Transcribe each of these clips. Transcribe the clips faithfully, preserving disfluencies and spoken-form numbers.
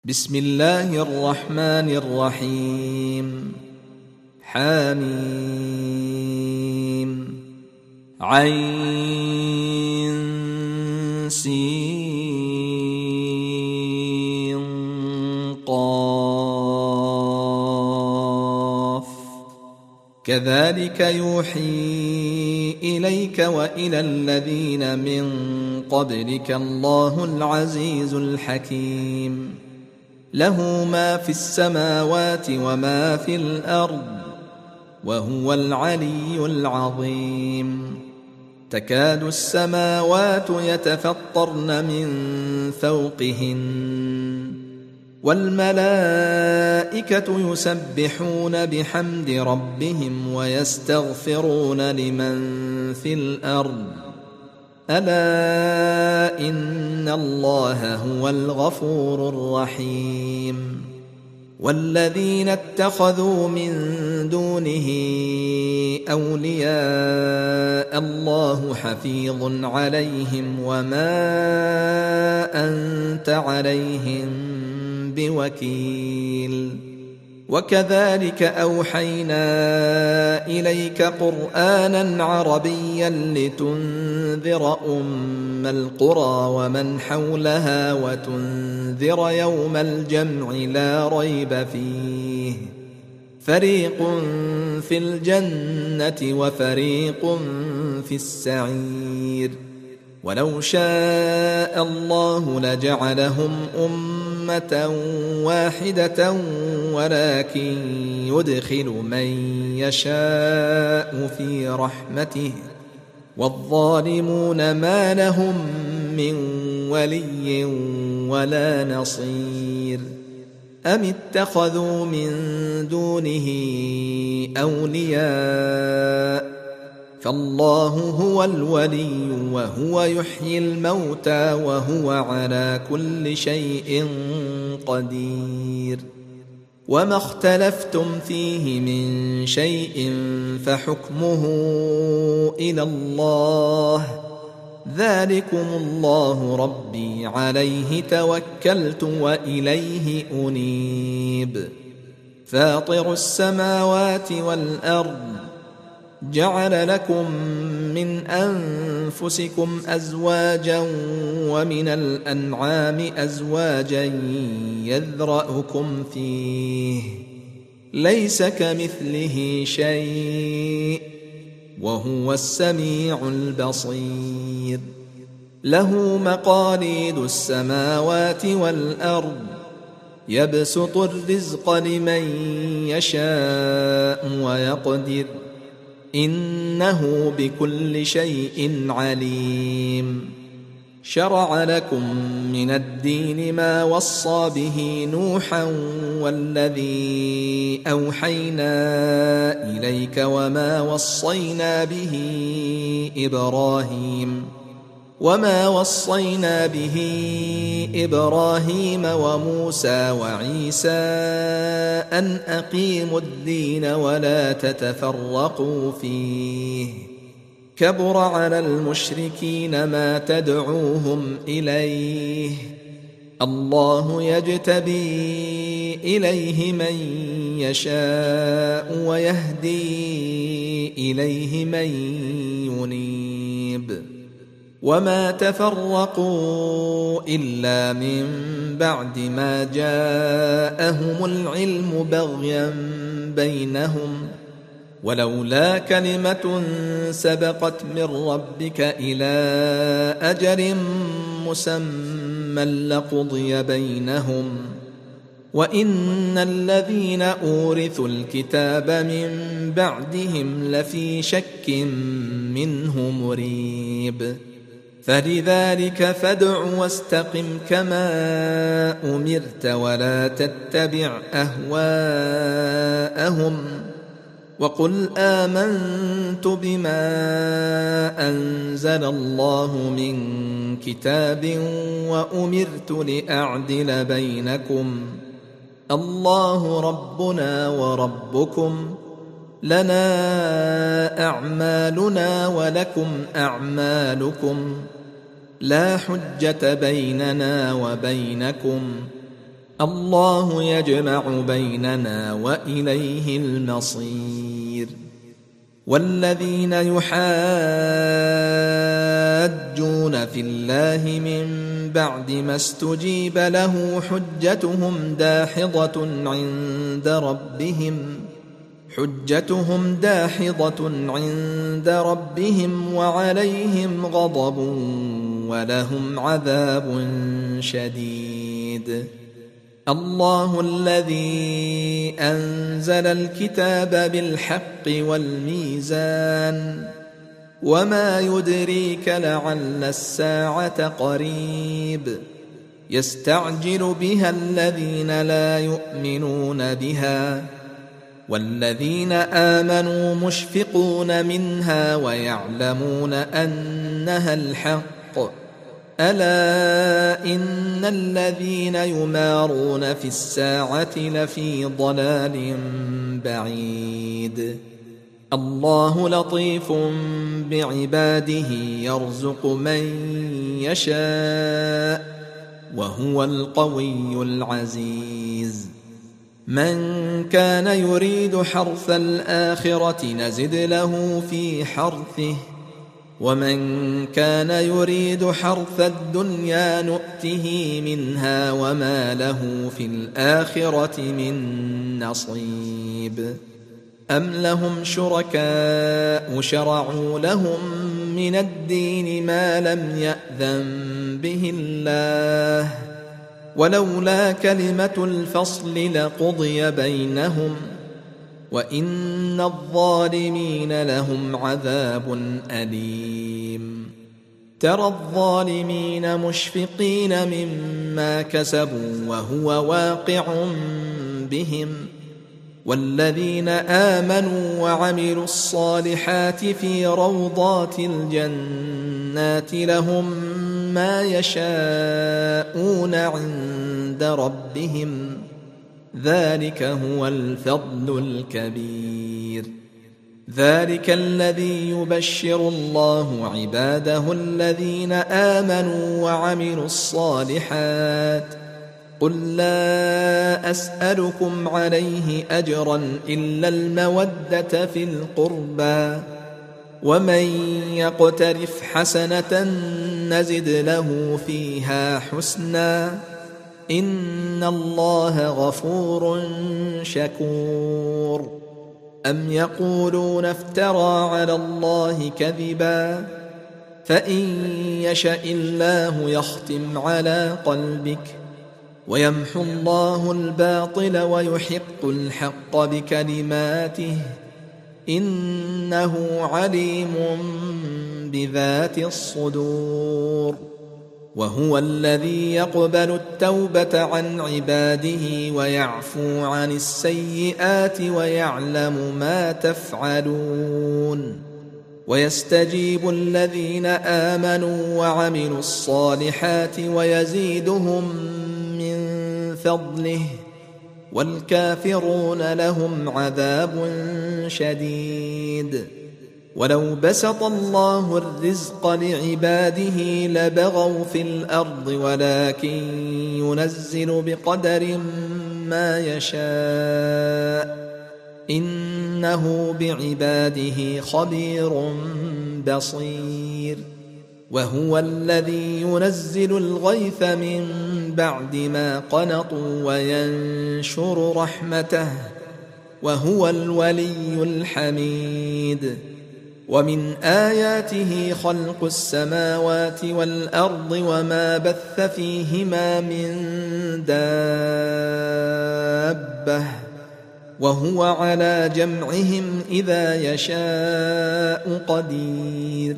بسم الله الرحمن الرحيم. حميم عين سين قاف كذلك يوحي إليك وإلى الذين من قبلك الله العزيز الحكيم. له ما في السماوات وما في الأرض وهو العلي العظيم. تكاد السماوات يتفطرن من فوقهن والملائكة يسبحون بحمد ربهم ويستغفرون لمن في الأرض ألا إن الله هو الغفور الرحيم. والذين اتخذوا من دونه أولياء الله حفيظ عليهم وما أنت عليهم بوكيل. وكذلك أوحينا إليك قرآنا عربيا لتنذر أم القرى ومن حولها وتنذر يوم الجمع لا ريب فيه فريق في الجنة وفريق في السعير. ولو شاء الله لجعلهم أمة واحدة ولكن يدخل من يشاء في رحمته والظالمون ما لهم من ولي ولا نصير. أم اتخذوا من دونه أولياء فالله هو الولي وهو يحيي الموتى وهو على كل شيء قدير. وما اختلفتم فيه من شيء فحكمه إلى الله ذلكم الله ربي عليه توكلت وإليه أنيب. فاطر السماوات والأرض جعل لكم من أنفسكم أزواجا ومن الأنعام أزواجا يذرأكم فيه ليس كمثله شيء وهو السميع البصير. له مقاليد السماوات والأرض يبسط الرزق لمن يشاء ويقدر إنه بكل شيء عليم. شرع لكم من الدين ما وصى به نوحا والذي أوحينا إليك وما وصينا به إبراهيم وما وصينا به إبراهيم وموسى وعيسى أن أقيموا الدين ولا تتفرقوا فيه كبر على المشركين ما تدعوهم إليه الله يجتبي إليه من يشاء ويهدي إليه من ينيب. وما تفرقوا إلا من بعد ما جاءهم العلم بغيا بينهم ولولا كلمة سبقت من ربك إلى أجل مسمى لقضي بينهم وإن الذين أورثوا الكتاب من بعدهم لفي شك منه مريب. فلذلك فادع واستقم كما أمرت ولا تتبع أهواءهم وقل آمنت بما أنزل الله من كتاب وأمرت لأعدل بينكم الله ربنا وربكم لنا أعمالنا ولكم أعمالكم لا حجة بيننا وبينكم الله يجمع بيننا وإليه المصير. والذين يحاجون في الله من بعد ما استجيب له حجتهم داحضة عند ربهم حجتهم داحضة عند ربهم وعليهم غضب ولهم عذاب شديد. الله الذي أنزل الكتاب بالحق والميزان وما يدريك لعل الساعة قريب يستعجل بها الذين لا يؤمنون بها والذين آمنوا مشفقون منها ويعلمون أنها الحق. ألا إن الذين يمارون في الساعة لفي ضلال بعيد. الله لطيف بعباده يرزق من يشاء وهو القوي العزيز. من كان يريد حرث الآخرة نزد له في حرثه ومن كان يريد حرث الدنيا نؤته منها وما له في الآخرة من نصيب. أم لهم شركاء شرعوا لهم من الدين ما لم يأذن به الله ولولا كلمة الفصل لقضي بينهم وإن الظالمين لهم عذاب أليم. ترى الظالمين مشفقين مما كسبوا وهو واقع بهم والذين آمنوا وعملوا الصالحات في روضات الجنات لهم ما يشاءون عند ربهم ذلك هو الفضل الكبير. ذلك الذي يبشر الله عباده الذين آمنوا وعملوا الصالحات قل لا أسألكم عليه أجرا إلا المودة في القربى ومن يقترف حسنة نزد له فيها حسنا إن الله غفور شكور. أم يقولون افترى على الله كذبا فإن يشأ الله يختم على قلبك ويمحو الله الباطل ويحق الحق بكلماته إنه عليم بذات الصدور. وهو الذي يقبل التوبة عن عباده ويعفو عن السيئات ويعلم ما تفعلون ويستجيب الذين آمنوا وعملوا الصالحات ويزيدهم من فضله والكافرون لهم عذاب شديد. ولو بسط الله الرزق لعباده لبغوا في الأرض ولكن ينزل بقدر ما يشاء إنه بعباده خبير بصير. وهو الذي ينزل الغيث من بعد ما قنطوا وينشر رحمته وهو الولي الحميد. ومن آياته خلق السماوات والأرض وما بث فيهما من دابة وهو على جمعهم إذا يشاء قدير.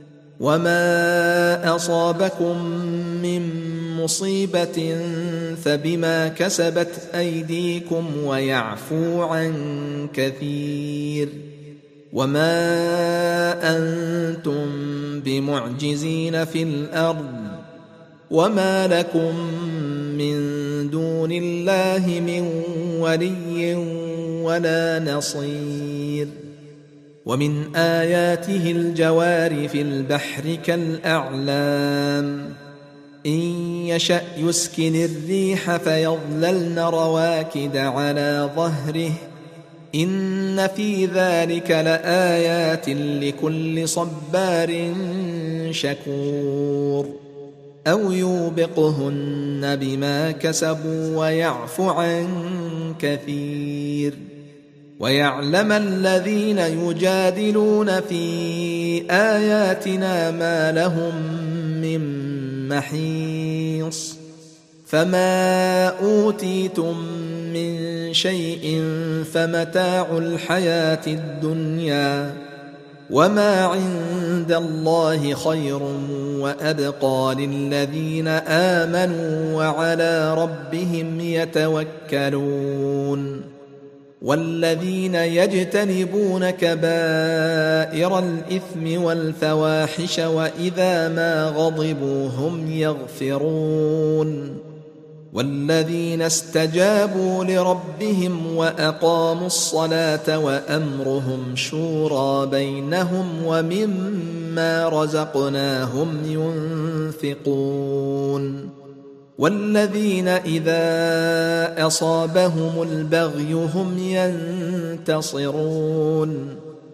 وما أصابكم من مصيبة فبما كسبت أيديكم ويعفو عن كثير. وما أنتم بمعجزين في الأرض وما لكم من دون الله من ولي ولا نصير. ومن آياته الجوار في البحر كالأعلام إن يشأ يسكن الريح فيظللن رواكد على ظهره إن في ذلك لآيات لكل صبار شكور أو يوبقهن بما كسبوا ويعفو عن كثير ويعلم الذين يجادلون في آياتنا ما لهم من محيص فما أوتيتم من شيء فمتاع الحياة الدنيا وما عند الله خير وأبقى للذين آمنوا وعلى ربهم يتوكلون والذين يجتنبون كبائر الإثم والفواحش وإذا ما غضبوا هم يغفرون والذين استجابوا لربهم وأقاموا الصلاة وأمرهم شورى بينهم ومما رزقناهم ينفقون والذين إذا أصابهم البغي هم ينتصرون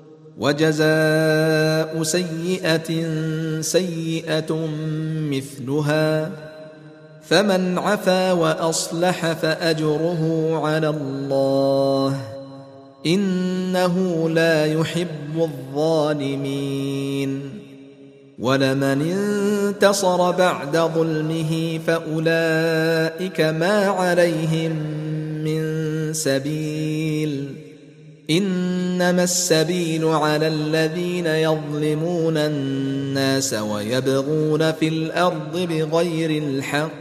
وجزاء سيئة سيئة مثلها فمن عفا وأصلح فأجره على الله إنه لا يحب الظالمين ولمن انتصر بعد ظلمه فأولئك ما عليهم من سبيل إنما السبيل على الذين يظلمون الناس ويبغون في الأرض بغير الحق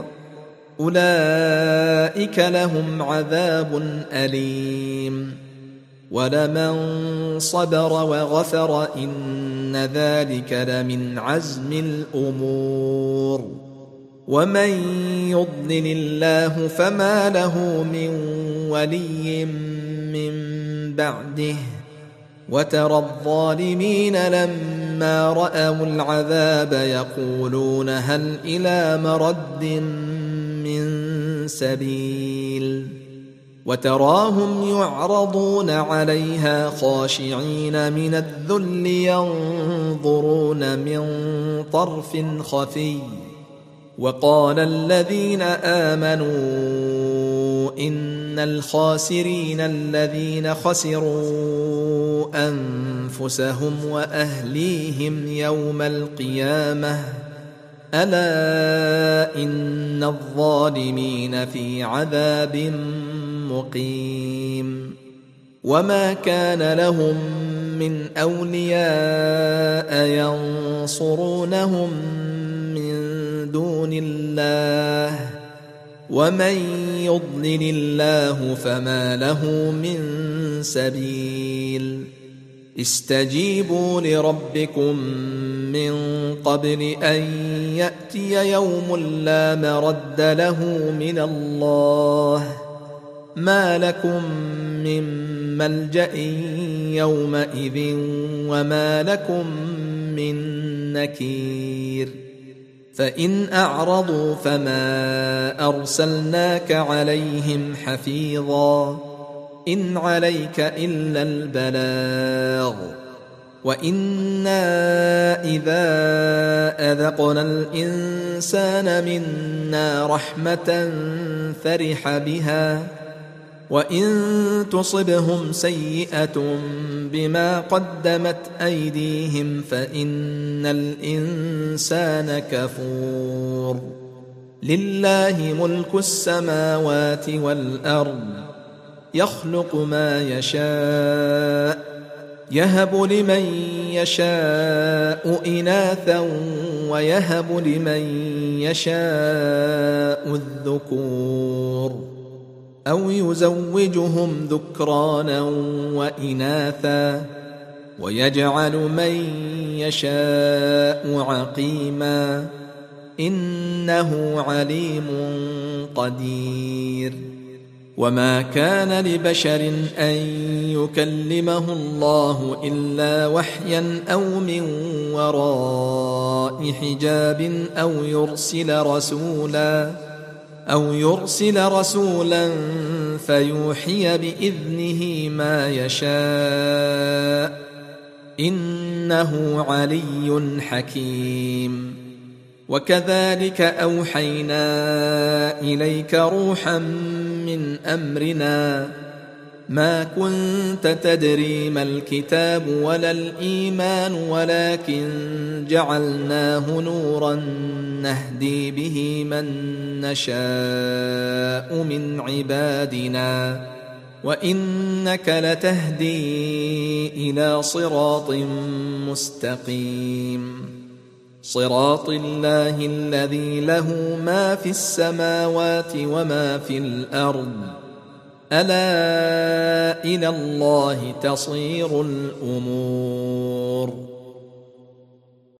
أولئك لهم عذاب أليم ولمن صبر وغفر إن ذلك لمن عزم الأمور ومن يضلل الله فما له من ولي من بعده وترى الظالمين لما رأوا العذاب يقولون هل إلى مرد من سبيل وتراهم يعرضون عليها خاشعين من الذل ينظرون من طرف خفي وقال الذين آمنوا إن الخاسرين الذين خسروا أنفسهم وأهليهم يوم القيامة ألا إن الظالمين في عذاب مقيم وما كان لهم من أولياء ينصرونهم من دون الله ومن يضلل الله فما له من سبيل استجيبوا لربكم من قبل أن يأتي يوم لا مرد له من الله ما لكم من ملجأ يومئذ وما لكم من نكير فإن أعرضوا فما أرسلناك عليهم حفيظا إن عليك إلا البلاغ وإنا إذا أذقنا الإنسان منا رحمة فرح بها وإن تصبهم سيئة بما قدمت أيديهم فإن الإنسان كفور لله ملك السماوات والأرض يخلق ما يشاء يهب لمن يشاء إناثا ويهب لمن يشاء الذكور أو يزوجهم ذكرانا وإناثا ويجعل من يشاء عقيما إنه عليم قدير وما كان لبشر أن يكلمه الله إلا وحيا أو من وراء حجاب أو يرسل رسولا أو يرسل رسولا فيوحي بإذنه ما يشاء إنه علي حكيم. وكذلك أوحينا إليك روحا من أمرنا ما كنت تدري ما الكتاب ولا الإيمان ولكن جعلناه نورا نهدي به من نشاء من عبادنا وإنك لتهدي إلى صراط مستقيم صراط الله الذي له ما في السماوات وما في الأرض ألا إلى الله تصير الأمور.